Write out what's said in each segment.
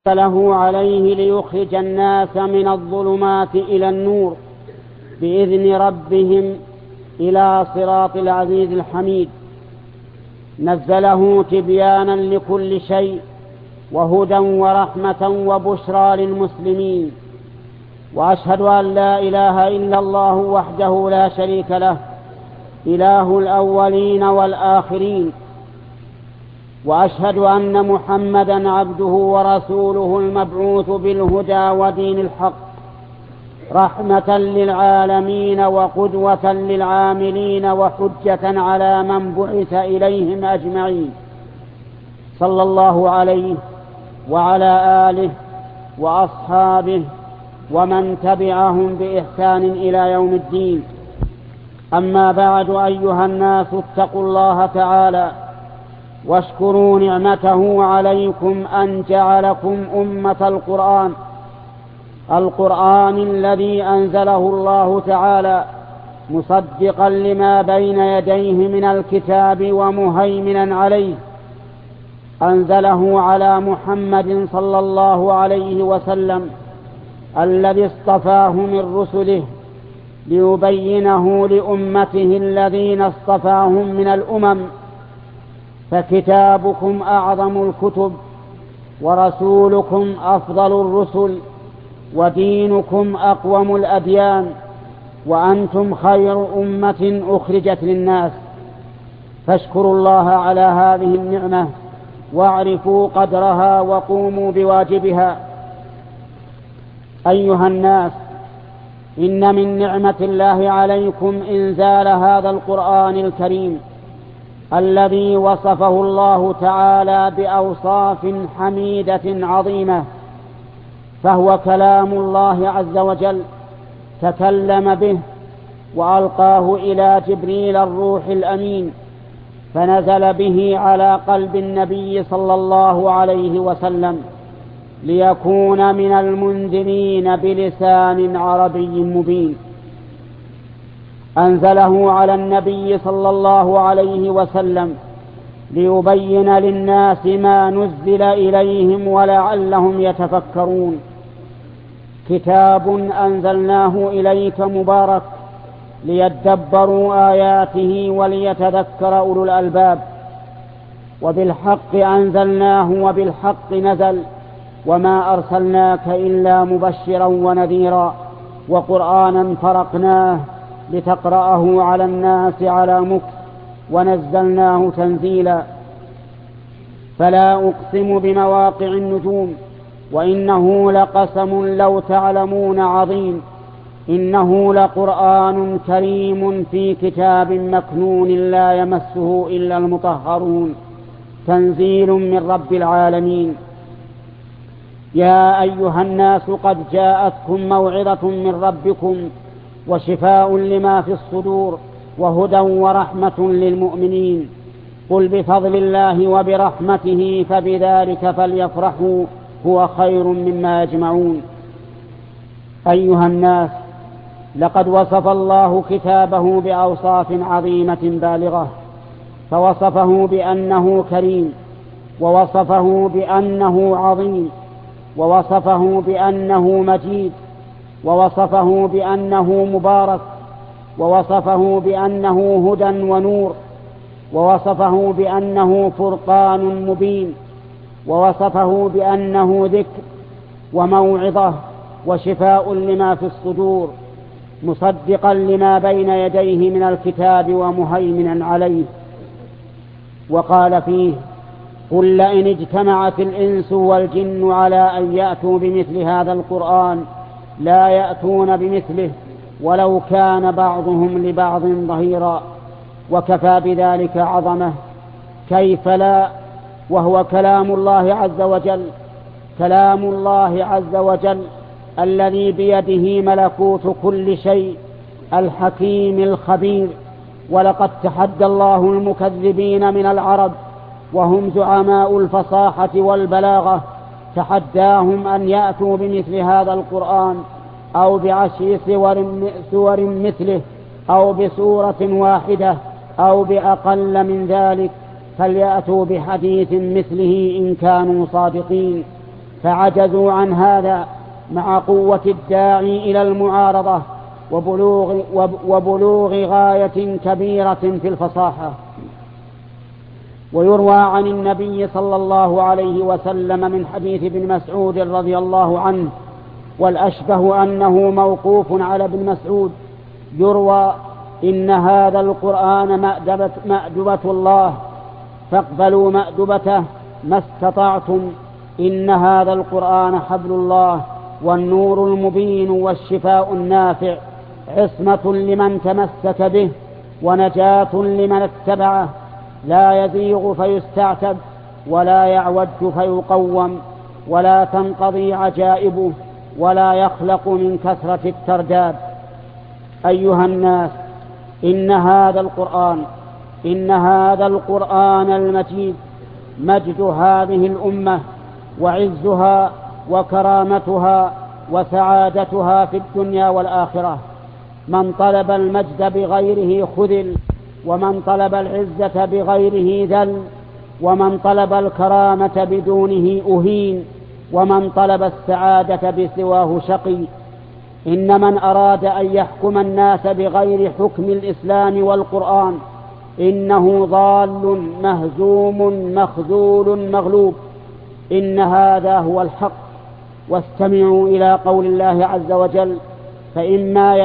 له عليه ليخرج الناس من الظلمات إلى النور بإذن ربهم إلى صراط العزيز الحميد. نزله تبيانا لكل شيء وهدى ورحمة وبشرى للمسلمين. وأشهد أن لا إله إلا الله وحده لا شريك له، إله الأولين والآخرين. وأشهد أن محمدا عبده ورسوله المبعوث بالهدى ودين الحق، رحمة للعالمين وقدوة للعاملين وحجة على من بعث إليهم أجمعين، صلى الله عليه وعلى آله وأصحابه ومن تبعهم بإحسان إلى يوم الدين. أما بعد، أيها الناس، اتقوا الله تعالى واشكروا نعمته عليكم أن جعلكم أمة القرآن الذي أنزله الله تعالى مصدقا لما بين يديه من الكتاب ومهيمنا عليه. أنزله على محمد صلى الله عليه وسلم الذي اصطفاه من رسله ليبينه لأمته الذين اصطفاهم من الأمم. فكتابكم أعظم الكتب، ورسولكم أفضل الرسل، ودينكم أقوم الأديان، وأنتم خير أمة أخرجت للناس. فاشكروا الله على هذه النعمة واعرفوا قدرها وقوموا بواجبها. أيها الناس، إن من نعمة الله عليكم إنزال هذا القرآن الكريم الذي وصفه الله تعالى بأوصاف حميدة عظيمة، فهو كلام الله عز وجل تكلم به وألقاه إلى جبريل الروح الأمين، فنزل به على قلب النبي صلى الله عليه وسلم ليكون من المنذرين بلسان عربي مبين. أنزله على النبي صلى الله عليه وسلم ليبين للناس ما نزل إليهم ولعلهم يتفكرون. كتاب أنزلناه إليك مبارك ليدبروا آياته وليتذكر أولو الألباب. وبالحق أنزلناه وبالحق نزل، وما أرسلناك إلا مبشرا ونذيرا، وقرآنا فرقناه لتقرأه على الناس على مكث، ونزلناه تنزيلا. فلا أقسم بمواقع النجوم، وإنه لقسم لو تعلمون عظيم. إنه لقرآن كريم في كتاب مكنون لا يمسه إلا المطهرون، تنزيل من رب العالمين. يا أيها الناس، قد جاءتكم موعظة من ربكم وشفاء لما في الصدور وهدى ورحمة للمؤمنين. قل بفضل الله وبرحمته فبذلك فليفرحوا هو خير مما يجمعون. أيها الناس، لقد وصف الله كتابه بأوصاف عظيمة بالغة، فوصفه بأنه كريم، ووصفه بأنه عظيم، ووصفه بأنه مجيد، ووصفه بأنه مبارك، ووصفه بأنه هدى ونور، ووصفه بأنه فرقان مبين، ووصفه بأنه ذكر وموعظة وشفاء لما في الصدور، مصدقا لما بين يديه من الكتاب ومهيمنا عليه. وقال فيه: قل لئن اجتمعت الإنس والجن على أن يأتوا بمثل هذا القرآن لا يأتون بمثله ولو كان بعضهم لبعض ظهيرا. وكفى بذلك عظمة، كيف لا، وهو كلام الله عز وجل، كلام الله عز وجل الذي بيده ملكوت كل شيء، الحكيم الخبير. ولقد تحدى الله المكذبين من العرب وهم زعماء الفصاحة والبلاغة، تحداهم أن يأتوا بمثل هذا القرآن أو بعشر سور مثله، أو بسورة واحدة، أو بأقل من ذلك، فليأتوا بحديث مثله إن كانوا صادقين. فعجزوا عن هذا مع قوة الداعي إلى المعارضة وبلوغ غاية كبيرة في الفصاحة. ويروى عن النبي صلى الله عليه وسلم من حديث ابن مسعود رضي الله عنه، والأشبه أنه موقوف على ابن مسعود، يروى: إن هذا القرآن مأدبة الله فاقبلوا مأدبته ما استطعتم، إن هذا القرآن حبل الله والنور المبين والشفاء النافع، عصمة لمن تمسك به ونجاة لمن اتبعه، لا يزيغ فيستعتب ولا يعوج فيقوم، ولا تنقضي عجائبه ولا يخلق من كثرة الترداد. أيها الناس، إن هذا القرآن المجيد مجد هذه الأمة وعزها وكرامتها وسعادتها في الدنيا والآخرة. من طلب المجد بغيره خذل، ومن طلب العزة بغيره ذل، ومن طلب الكرامة بدونه أهين، ومن طلب السعادة بسواه شقي. إن من أراد أن يحكم الناس بغير حكم الإسلام والقرآن إنه ضال مهزوم مخذول مغلوب. إن هذا هو الحق. واستمعوا إلى قول الله عز وجل: فإما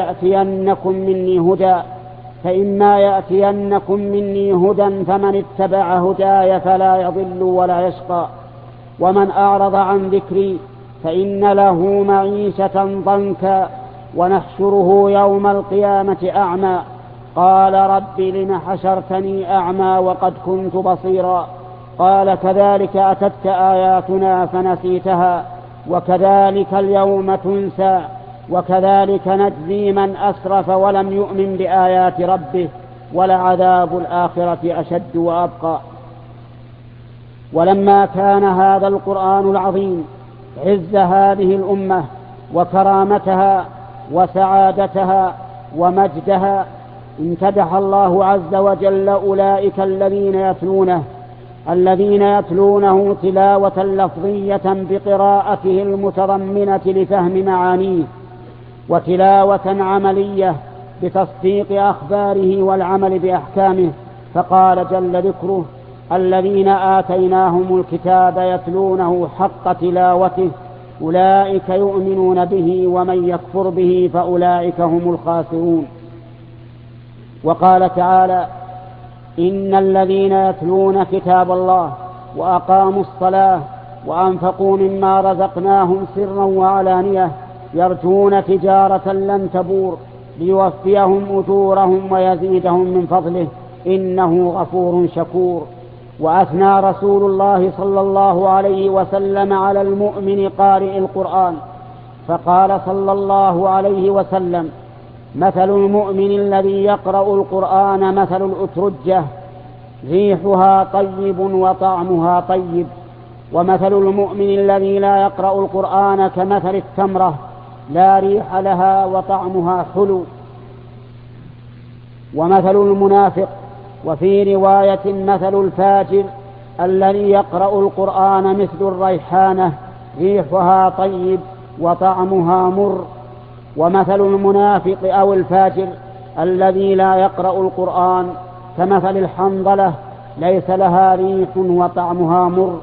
يأتينكم مني هدى فمن اتبع هداي فلا يضل ولا يشقى، ومن أعرض عن ذكري فإن له معيشة ضنكا ونحشره يوم القيامة أعمى، قال رب لم حشرتني أعمى وقد كنت بصيرا، قال كذلك أتتك آياتنا فنسيتها وكذلك اليوم تنسى، وكذلك نجزي من أسرف ولم يؤمن بآيات ربه ولعذاب الآخرة أشد وأبقى. ولما كان هذا القرآن العظيم عز هذه الأمة وكرامتها وسعادتها ومجدها، امتدح الله عز وجل أولئك الذين يتلونه تلاوة لفظية بقراءته المتضمنة لفهم معانيه، وتلاوة عملية بتصديق أخباره والعمل بأحكامه. فقال جل ذكره: الذين آتيناهم الكتاب يتلونه حق تلاوته أولئك يؤمنون به ومن يكفر به فأولئك هم الخاسرون. وقال تعالى: إن الذين يتلون كتاب الله وأقاموا الصلاة وأنفقوا مما رزقناهم سرا وعلانية يرجون تجارة لن تبور ليوفيهم أجورهم ويزيدهم من فضله إنه غفور شكور. وأثنى رسول الله صلى الله عليه وسلم على المؤمن قارئ القرآن فقال صلى الله عليه وسلم: مثل المؤمن الذي يقرأ القرآن مثل الأترجة ريحها طيب وطعمها طيب، ومثل المؤمن الذي لا يقرأ القرآن كمثل التمرة لا ريح لها وطعمها حلو. ومثل المنافق، وفي رواية مثل الفاجر الذي يقرأ القرآن مثل الريحانة ريحها طيب وطعمها مر. ومثل المنافق أو الفاجر الذي لا يقرأ القرآن كمثل الحنظلة ليس لها ريح وطعمها مر.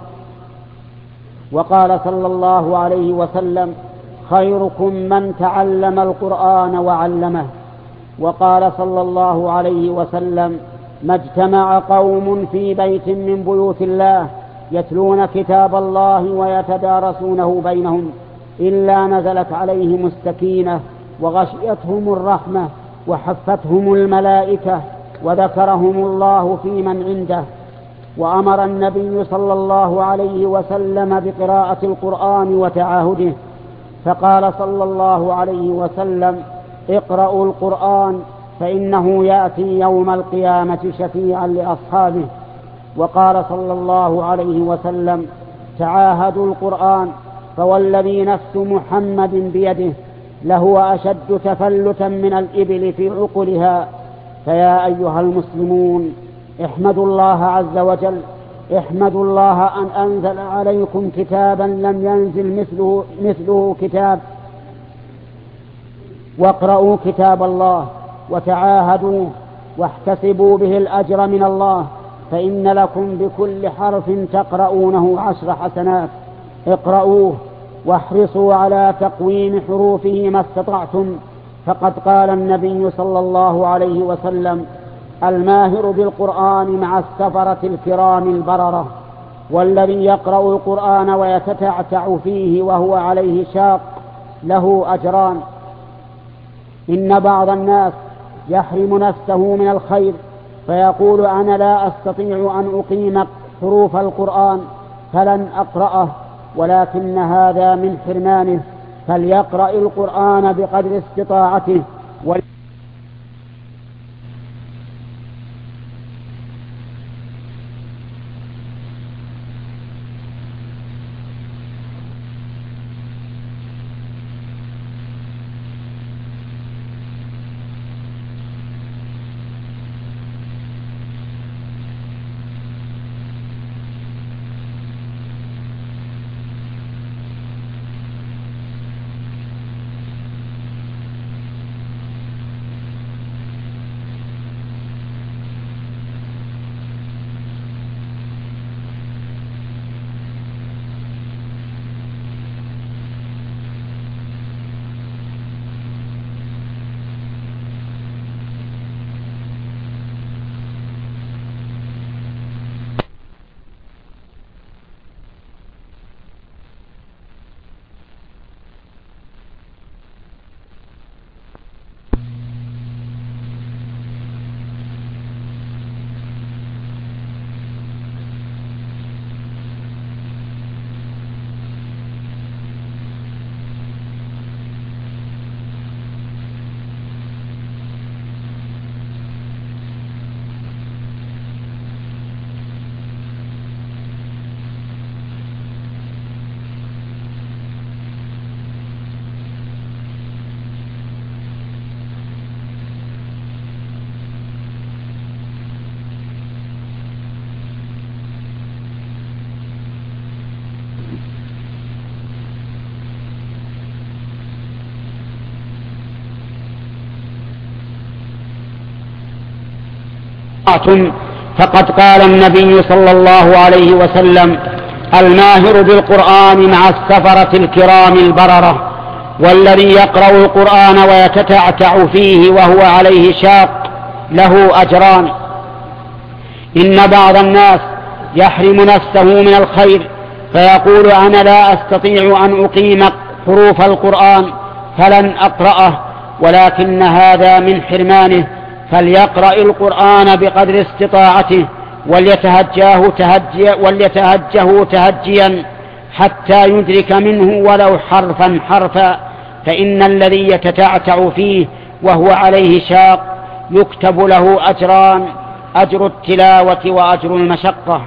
وقال صلى الله عليه وسلم: خيركم من تعلم القرآن وعلمه. وقال صلى الله عليه وسلم: ما اجتمع قوم في بيت من بيوت الله يتلون كتاب الله ويتدارسونه بينهم إلا نزلت عليهم السكينة وغشيتهم الرحمة وحفتهم الملائكة وذكرهم الله في من عنده. وأمر النبي صلى الله عليه وسلم بقراءة القرآن وتعاهده، فقال صلى الله عليه وسلم: اقرأوا القرآن فإنه يأتي يوم القيامة شفيعا لأصحابه. وقال صلى الله عليه وسلم: تعاهدوا القرآن فوالذي نفس محمد بيده لهو أشد تفلتا من الإبل في عقلها. فيا أيها المسلمون، احمدوا الله عز وجل احمدوا الله أن أنزل عليكم كتابا لم ينزل مثله كتاب، واقرأوا كتاب الله وتعاهدوه واحتسبوا به الأجر من الله، فإن لكم بكل حرف تقرؤونه 10 حسنات. اقرؤوه واحرصوا على تقويم حروفه ما استطعتم، فقد قال النبي صلى الله عليه وسلم: الماهر بالقرآن مع السفرة الكرام البررة، والذي يقرأ القرآن ويتتعتع فيه وهو عليه شاق له أجران. إن بعض الناس يحرم نفسه من الخير فيقول: أنا لا أستطيع أن أقيم حروف القرآن فلن أقرأه، ولكن هذا من حرمانه، فليقرأ القرآن بقدر استطاعته. فقد قال النبي صلى الله عليه وسلم: الماهر بالقرآن مع السفرة الكرام البررة، والذي يقرأ القرآن ويتتعتع فيه وهو عليه شاق له أجران. إن بعض الناس يحرم نفسه من الخير فيقول: أنا لا أستطيع أن أقيم حروف القرآن فلن أقرأه، ولكن هذا من حرمانه، فليقرأ القرآن بقدر استطاعته وليتهجه تهجيا حتى يدرك منه ولو حرفا حرفا، فإن الذي يتتعتع فيه وهو عليه شاق يكتب له أجران: أجر التلاوة وأجر المشقة.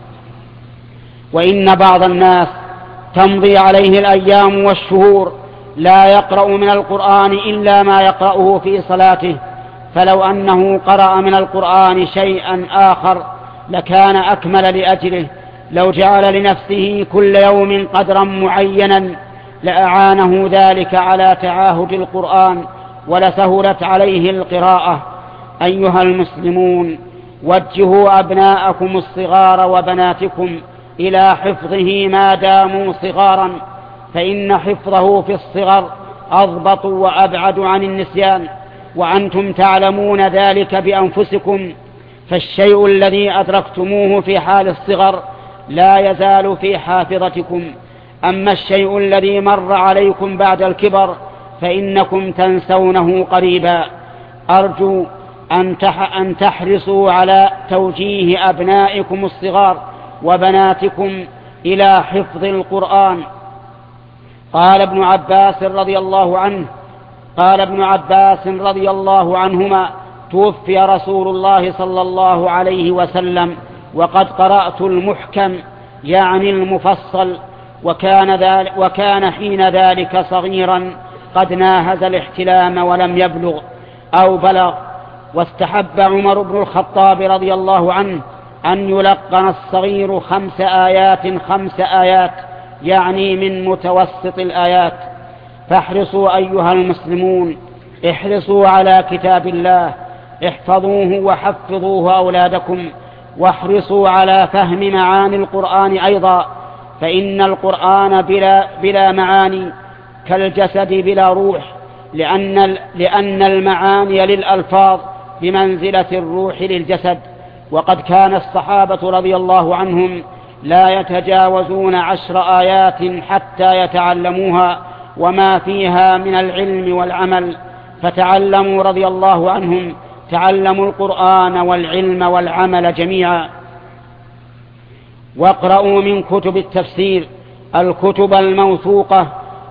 وإن بعض الناس تمضي عليه الأيام والشهور لا يقرأ من القرآن إلا ما يقرأه في صلاته، فلو أنه قرأ من القرآن شيئا آخر لكان أكمل لأجله. لو جعل لنفسه كل يوم قدرا معينا لأعانه ذلك على تعاهد القرآن ولسهلت عليه القراءة. أيها المسلمون، وجهوا أبناءكم الصغار وبناتكم إلى حفظه ما داموا صغارا، فإن حفظه في الصغر أضبط وأبعد عن النسيان، وأنتم تعلمون ذلك بأنفسكم. فالشيء الذي أدركتموه في حال الصغر لا يزال في حافظتكم، أما الشيء الذي مر عليكم بعد الكبر فإنكم تنسونه قريبا. أرجو أن تحرصوا على توجيه أبنائكم الصغار وبناتكم إلى حفظ القرآن. قال ابن عباس رضي الله عنهما: توفي رسول الله صلى الله عليه وسلم وقد قرأت المحكم يعني المفصل، وكان حين ذلك صغيرا قد ناهز الاحتلام ولم يبلغ أو بلغ. واستحب عمر بن الخطاب رضي الله عنه أن يلقن الصغير 5 آيات 5 آيات، يعني من متوسط الآيات. فاحرصوا أيها المسلمون، احرصوا على كتاب الله، احفظوه وحفظوه أولادكم، واحرصوا على فهم معاني القرآن أيضا، فإن القرآن بلا معاني كالجسد بلا روح، لأن المعاني للألفاظ بمنزلة الروح للجسد. وقد كان الصحابة رضي الله عنهم لا يتجاوزون 10 آيات حتى يتعلموها وما فيها من العلم والعمل، فتعلموا رضي الله عنهم، تعلموا القرآن والعلم والعمل جميعا. واقرأوا من كتب التفسير الكتب الموثوقة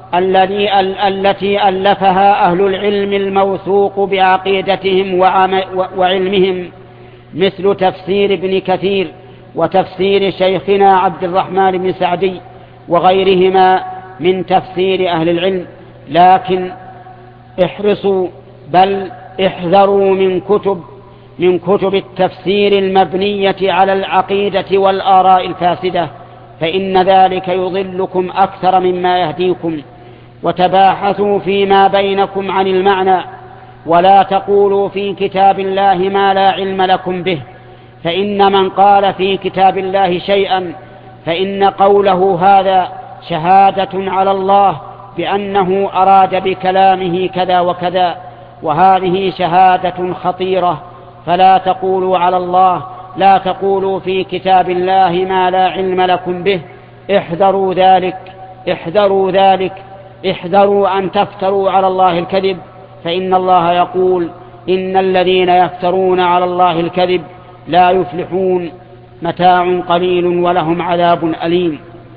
التي ألفها أهل العلم الموثوق بعقيدتهم وعلمهم، مثل تفسير ابن كثير وتفسير شيخنا عبد الرحمن بن سعدي وغيرهما من تفسير أهل العلم. لكن احرصوا بل احذروا من كتب التفسير المبنية على العقيدة والآراء الفاسدة، فإن ذلك يضلكم أكثر مما يهديكم. وتباحثوا فيما بينكم عن المعنى، ولا تقولوا في كتاب الله ما لا علم لكم به، فإن من قال في كتاب الله شيئا فإن قوله هذا شهادة على الله بأنه أراد بكلامه كذا وكذا، وهذه شهادة خطيرة. فلا تقولوا على الله، لا تقولوا في كتاب الله ما لا علم لكم به. احذروا ذلك، احذروا ذلك، احذروا أن تفتروا على الله الكذب، فإن الله يقول: إن الذين يفترون على الله الكذب لا يفلحون، متاع قليل ولهم عذاب أليم.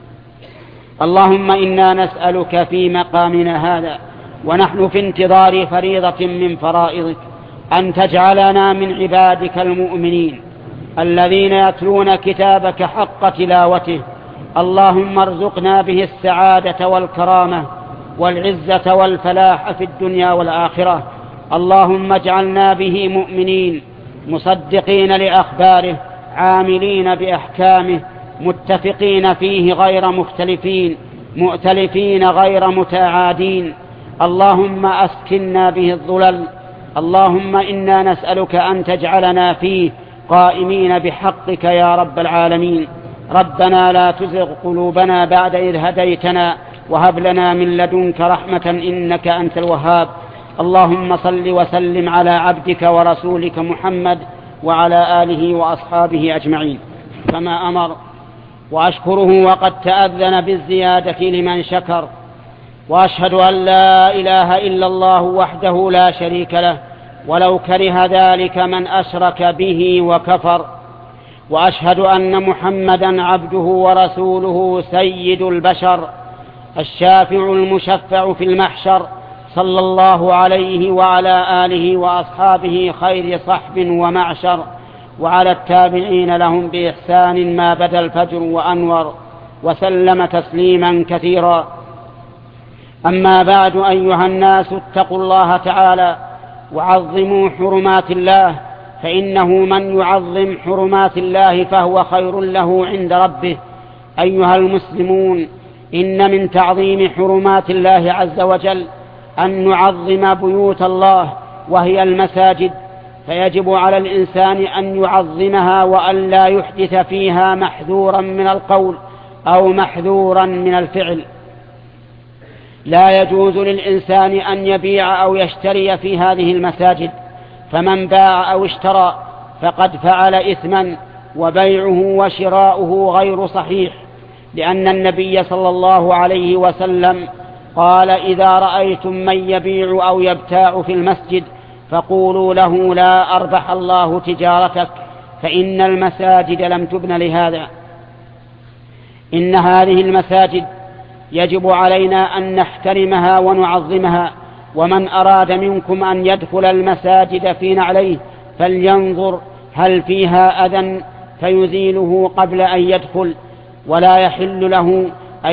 اللهم إنا نسألك في مقامنا هذا ونحن في انتظار فريضة من فرائضك أن تجعلنا من عبادك المؤمنين الذين يتلون كتابك حق تلاوته. اللهم ارزقنا به السعادة والكرامة والعزة والفلاح في الدنيا والآخرة. اللهم اجعلنا به مؤمنين مصدقين لأخباره، عاملين بأحكامه، متفقين فيه غير مختلفين، مؤتلفين غير متعادين. اللهم أسكننا به الظلل. اللهم إنا نسألك أن تجعلنا فيه قائمين بحقك يا رب العالمين. ربنا لا تزغ قلوبنا بعد إذ هديتنا وهب لنا من لدنك رحمة إنك أنت الوهاب. اللهم صل وسلم على عبدك ورسولك محمد وعلى آله وأصحابه أجمعين كما أمر، وأشكره وقد تأذن بالزيادة لمن شكر. وأشهد أن لا إله إلا الله وحده لا شريك له ولو كره ذلك من أشرك به وكفر. وأشهد أن محمدا عبده ورسوله سيد البشر الشافع المشفع في المحشر، صلى الله عليه وعلى آله وأصحابه خير صحب ومعشر، وعلى التابعين لهم بإحسان ما بدا الفجر وأنور، وسلم تسليما كثيرا. أما بعد، أيها الناس اتقوا الله تعالى وعظموا حرمات الله، فإنه من يعظم حرمات الله فهو خير له عند ربه. أيها المسلمون، إن من تعظيم حرمات الله عز وجل أن نعظم بيوت الله وهي المساجد، فيجب على الإنسان أن يعظمها وأن لا يحدث فيها محذورا من القول أو محذورا من الفعل. لا يجوز للإنسان أن يبيع أو يشتري في هذه المساجد، فمن باع أو اشترى فقد فعل إثما، وبيعه وشراؤه غير صحيح، لأن النبي صلى الله عليه وسلم قال: إذا رأيتم من يبيع أو يبتاع في المسجد فقولوا له: لا أربح الله تجارتك، فإن المساجد لم تبن لهذا. إن هذه المساجد يجب علينا أن نحترمها ونعظمها، ومن أراد منكم أن يدخل المساجد في نعليه فلينظر هل فيها أذى فيزيله قبل أن يدخل، ولا يحل له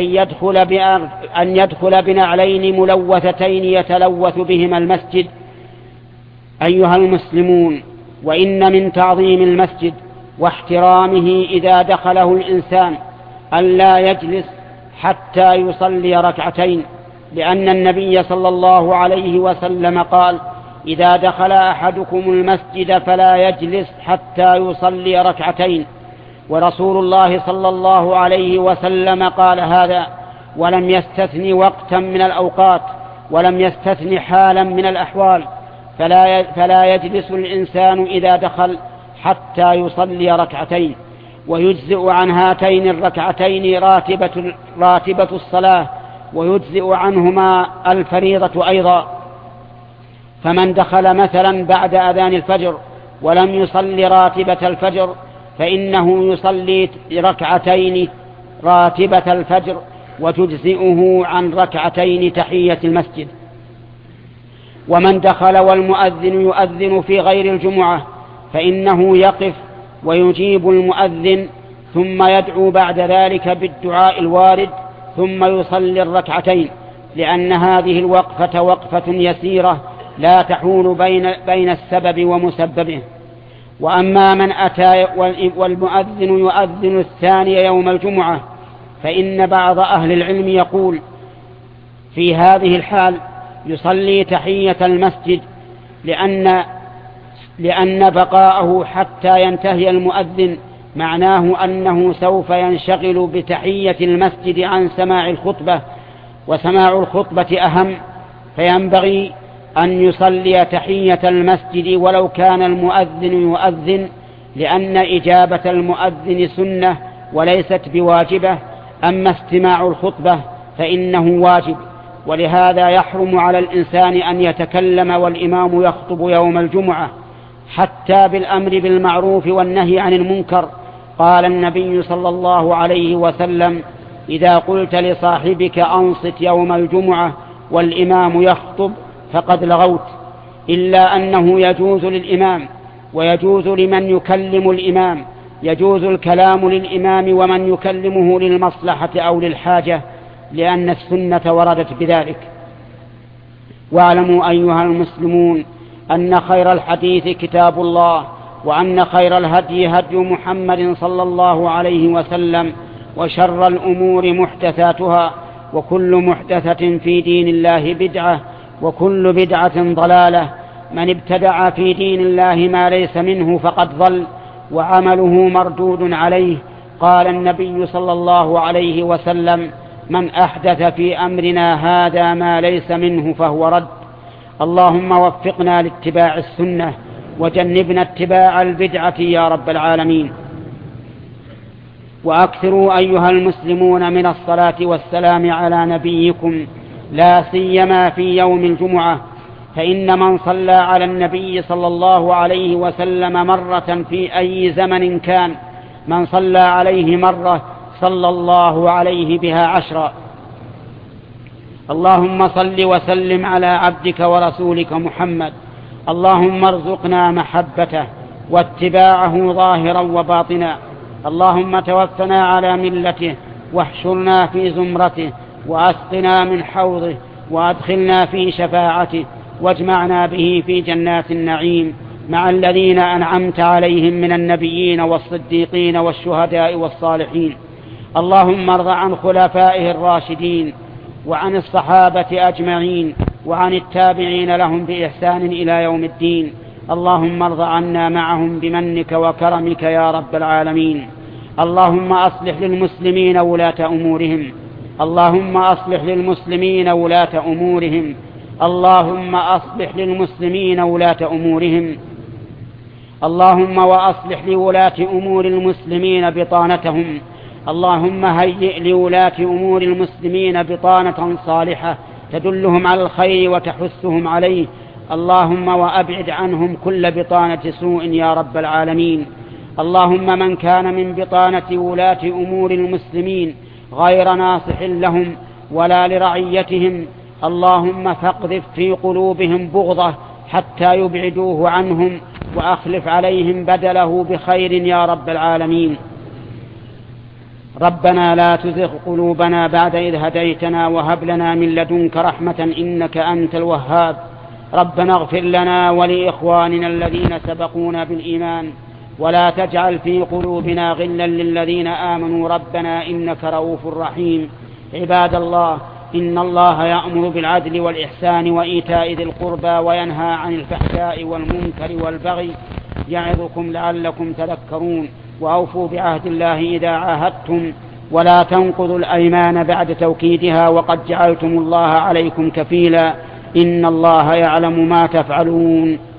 أن يدخل بنعلين ملوثتين يتلوث بهما المسجد. أيها المسلمون، وإن من تعظيم المسجد واحترامه إذا دخله الإنسان ألا يجلس حتى يصلي ركعتين، لأن النبي صلى الله عليه وسلم قال: إذا دخل أحدكم المسجد فلا يجلس حتى يصلي ركعتين. ورسول الله صلى الله عليه وسلم قال هذا ولم يستثن وقتا من الأوقات، ولم يستثن حالا من الأحوال، فلا يجلس الإنسان إذا دخل حتى يصلي ركعتين. ويجزئ عن هاتين الركعتين راتبة الصلاة، ويجزئ عنهما الفريضة أيضا. فمن دخل مثلا بعد أذان الفجر ولم يصلي راتبة الفجر فإنه يصلي ركعتين راتبة الفجر، وتجزئه عن ركعتين تحية المسجد. ومن دخل والمؤذن يؤذن في غير الجمعة فإنه يقف ويجيب المؤذن، ثم يدعو بعد ذلك بالدعاء الوارد، ثم يصلي الركعتين، لأن هذه الوقفة وقفة يسيرة لا تحول بين السبب ومسببه. وأما من أتى والمؤذن يؤذن الثاني يوم الجمعة فإن بعض أهل العلم يقول في هذه الحال يصلي تحية المسجد، لأن بقاءه حتى ينتهي المؤذن معناه أنه سوف ينشغل بتحية المسجد عن سماع الخطبة، وسماع الخطبة أهم، فينبغي أن يصلي تحية المسجد ولو كان المؤذن يؤذن، لأن إجابة المؤذن سنة وليست بواجبة، أما استماع الخطبة فإنه واجب. ولهذا يحرم على الإنسان أن يتكلم والإمام يخطب يوم الجمعة، حتى بالأمر بالمعروف والنهي عن المنكر. قال النبي صلى الله عليه وسلم: إذا قلت لصاحبك أنصت يوم الجمعة والإمام يخطب فقد لغوت. إلا أنه يجوز للإمام ويجوز لمن يكلم الإمام، يجوز الكلام للإمام ومن يكلمه للمصلحة أو للحاجة، لأن السنة وردت بذلك. واعلموا أيها المسلمون أن خير الحديث كتاب الله، وأن خير الهدي هدي محمد صلى الله عليه وسلم، وشر الأمور محدثاتها، وكل محدثة في دين الله بدعة، وكل بدعة ضلالة. من ابتدع في دين الله ما ليس منه فقد ضل، وعمله مردود عليه. قال النبي صلى الله عليه وسلم: من أحدث في أمرنا هذا ما ليس منه فهو رد. اللهم وفقنا لاتباع السنة، وجنبنا اتباع البدعة يا رب العالمين. وأكثروا أيها المسلمون من الصلاة والسلام على نبيكم، لا سيما في يوم الجمعة، فإن من صلى على النبي صلى الله عليه وسلم مرة في أي زمن كان، من صلى عليه مرة صلى الله عليه بها 10. اللهم صل وسلم على عبدك ورسولك محمد. اللهم ارزقنا محبته واتباعه ظاهرا وباطنا. اللهم توفنا على ملته، واحشرنا في زمرته، وأسقنا من حوضه، وأدخلنا في شفاعته، واجمعنا به في جنات النعيم مع الذين أنعمت عليهم من النبيين والصديقين والشهداء والصالحين. اللهم ارض عن خلفائه الراشدين، وعن الصحابة أجمعين، وعن التابعين لهم بإحسان إلى يوم الدين. اللهم ارض عنا معهم بمنك وكرمك يا رب العالمين. اللهم أصلح للمسلمين ولاة أمورهم. اللهم أصلح للمسلمين ولاة أمورهم. اللهم أصلح للمسلمين ولاة أمورهم. اللهم وأصلح لولاة أمور المسلمين بطانتهم. اللهم هيئ لولاة أمور المسلمين بطانة صالحة تدلهم على الخير وتحثهم عليه. اللهم وأبعد عنهم كل بطانة سوء يا رب العالمين. اللهم من كان من بطانة ولاة أمور المسلمين غير ناصح لهم ولا لرعيتهم، اللهم فاقذف في قلوبهم بغضة حتى يبعدوه عنهم، وأخلف عليهم بدله بخير يا رب العالمين. ربنا لا تزغ قلوبنا بعد إذ هديتنا، وهب لنا من لدنك رحمة إنك أنت الوهاب. ربنا اغفر لنا ولإخواننا الذين سبقونا بالإيمان، ولا تجعل في قلوبنا غلا للذين آمنوا ربنا إنك رؤوف رحيم. عباد الله، إن الله يأمر بالعدل والإحسان وإيتاء ذي القربى وينهى عن الفحشاء والمنكر والبغي يعظكم لعلكم تذكرون. وأوفوا بعهد الله إذا عاهدتم، ولا تنقضوا الأيمان بعد توكيدها وقد جعلتم الله عليكم كفيلا، إن الله يعلم ما تفعلون.